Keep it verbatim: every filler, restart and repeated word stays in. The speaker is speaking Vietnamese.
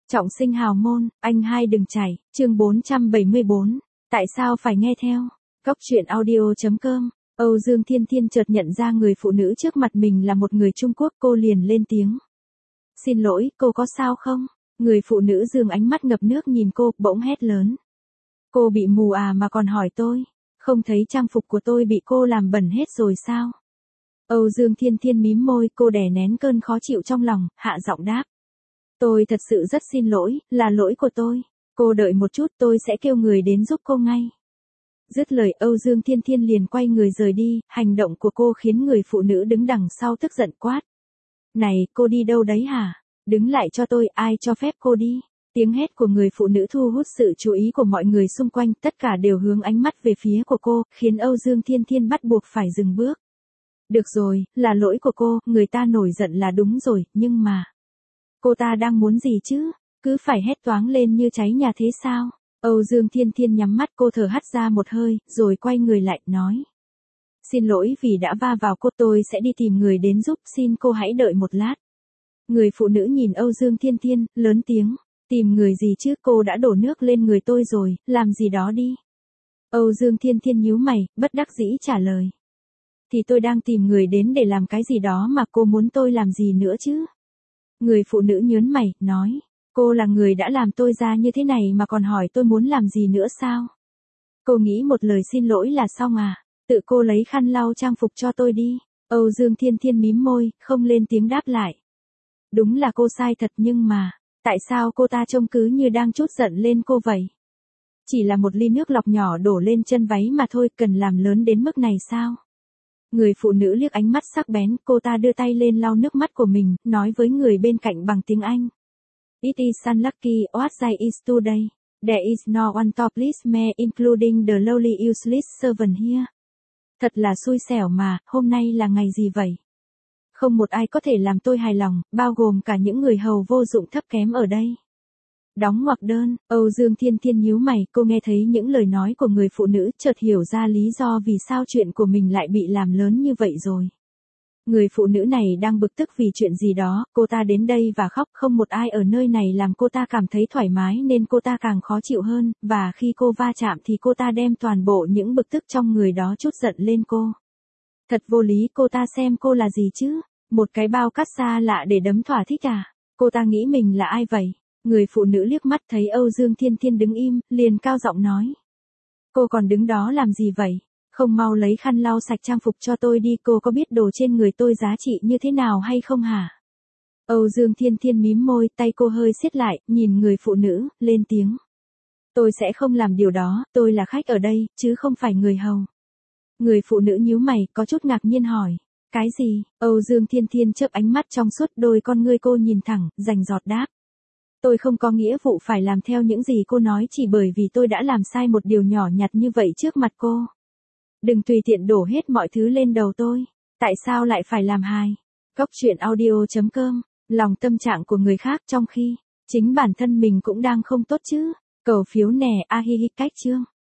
Trọng sinh hào môn, anh hai đừng chảy, chương bốn trăm bảy mươi bốn. Tại sao phải nghe theo? Cóc truyện audio chấm com. Âu Dương Thiên Thiên chợt nhận ra người phụ nữ trước mặt mình là một người Trung Quốc, cô liền lên tiếng. Xin lỗi, cô có sao không? Người phụ nữ dương ánh mắt ngập nước nhìn cô, bỗng hét lớn. Cô bị mù à mà còn hỏi tôi, không thấy trang phục của tôi bị cô làm bẩn hết rồi sao? Âu Dương Thiên Thiên mím môi, cô đè nén cơn khó chịu trong lòng, hạ giọng đáp. Tôi thật sự rất xin lỗi, là lỗi của tôi. Cô đợi một chút, tôi sẽ kêu người đến giúp cô ngay. Dứt lời, Âu Dương Thiên Thiên liền quay người rời đi, hành động của cô khiến người phụ nữ đứng đằng sau tức giận quát. Này, cô đi đâu đấy hả? Đứng lại cho tôi, ai cho phép cô đi? Tiếng hét của người phụ nữ thu hút sự chú ý của mọi người xung quanh, tất cả đều hướng ánh mắt về phía của cô, khiến Âu Dương Thiên Thiên bắt buộc phải dừng bước. Được rồi, là lỗi của cô, người ta nổi giận là đúng rồi, nhưng mà... Cô ta đang muốn gì chứ? Cứ phải hét toáng lên như cháy nhà thế sao? Âu Dương Thiên Thiên nhắm mắt, cô thở hắt ra một hơi, rồi quay người lại, nói. Xin lỗi vì đã va vào cô, tôi sẽ đi tìm người đến giúp, xin cô hãy đợi một lát. Người phụ nữ nhìn Âu Dương Thiên Thiên, lớn tiếng. Tìm người gì chứ, cô đã đổ nước lên người tôi rồi, làm gì đó đi. Âu Dương Thiên Thiên nhíu mày, bất đắc dĩ trả lời. Thì tôi đang tìm người đến để làm cái gì đó mà cô muốn tôi làm gì nữa chứ? Người phụ nữ nhớn mày, nói. Cô là người đã làm tôi ra như thế này mà còn hỏi tôi muốn làm gì nữa sao? Cô nghĩ một lời xin lỗi là xong à? Tự cô lấy khăn lau trang phục cho tôi đi. Âu Dương Thiên Thiên mím môi, không lên tiếng đáp lại. Đúng là cô sai thật nhưng mà, tại sao cô ta trông cứ như đang trút giận lên cô vậy? Chỉ là một ly nước lọc nhỏ đổ lên chân váy mà thôi, cần làm lớn đến mức này sao? Người phụ nữ liếc ánh mắt sắc bén, cô ta đưa tay lên lau nước mắt của mình, nói với người bên cạnh bằng tiếng Anh. It is unlucky, what day is today? There is no one to please me, including the lowly useless servant here. Thật là xui xẻo mà, hôm nay là ngày gì vậy? Không một ai có thể làm tôi hài lòng, bao gồm cả những người hầu vô dụng thấp kém ở đây. Đóng ngoặc đơn, Âu Dương Thiên Thiên nhíu mày, cô nghe thấy những lời nói của người phụ nữ, chợt hiểu ra lý do vì sao chuyện của mình lại bị làm lớn như vậy rồi. Người phụ nữ này đang bực tức vì chuyện gì đó, cô ta đến đây và khóc, không một ai ở nơi này làm cô ta cảm thấy thoải mái nên cô ta càng khó chịu hơn, và khi cô va chạm thì cô ta đem toàn bộ những bực tức trong người đó trút giận lên cô. Thật vô lý, cô ta xem cô là gì chứ? Một cái bao cát xa lạ để đấm thỏa thích à? Cô ta nghĩ mình là ai vậy? Người phụ nữ liếc mắt thấy Âu Dương Thiên Thiên đứng im, liền cao giọng nói. Cô còn đứng đó làm gì vậy? Không mau lấy khăn lau sạch trang phục cho tôi đi, cô có biết đồ trên người tôi giá trị như thế nào hay không hả? Âu Dương Thiên Thiên mím môi, tay cô hơi siết lại, nhìn người phụ nữ, lên tiếng. Tôi sẽ không làm điều đó, tôi là khách ở đây, chứ không phải người hầu. Người phụ nữ nhíu mày, có chút ngạc nhiên hỏi. Cái gì? Âu Dương Thiên Thiên chớp ánh mắt trong suốt, đôi con ngươi cô nhìn thẳng, rành rọt đáp. Tôi không có nghĩa vụ phải làm theo những gì cô nói chỉ bởi vì tôi đã làm sai một điều nhỏ nhặt như vậy trước mặt cô. Đừng tùy tiện đổ hết mọi thứ lên đầu tôi. Tại sao lại phải làm hài? Cóc truyện audio chấm com. Lòng tâm trạng của người khác trong khi chính bản thân mình cũng đang không tốt chứ. Cầu phiếu nè, a hi hi cách chương.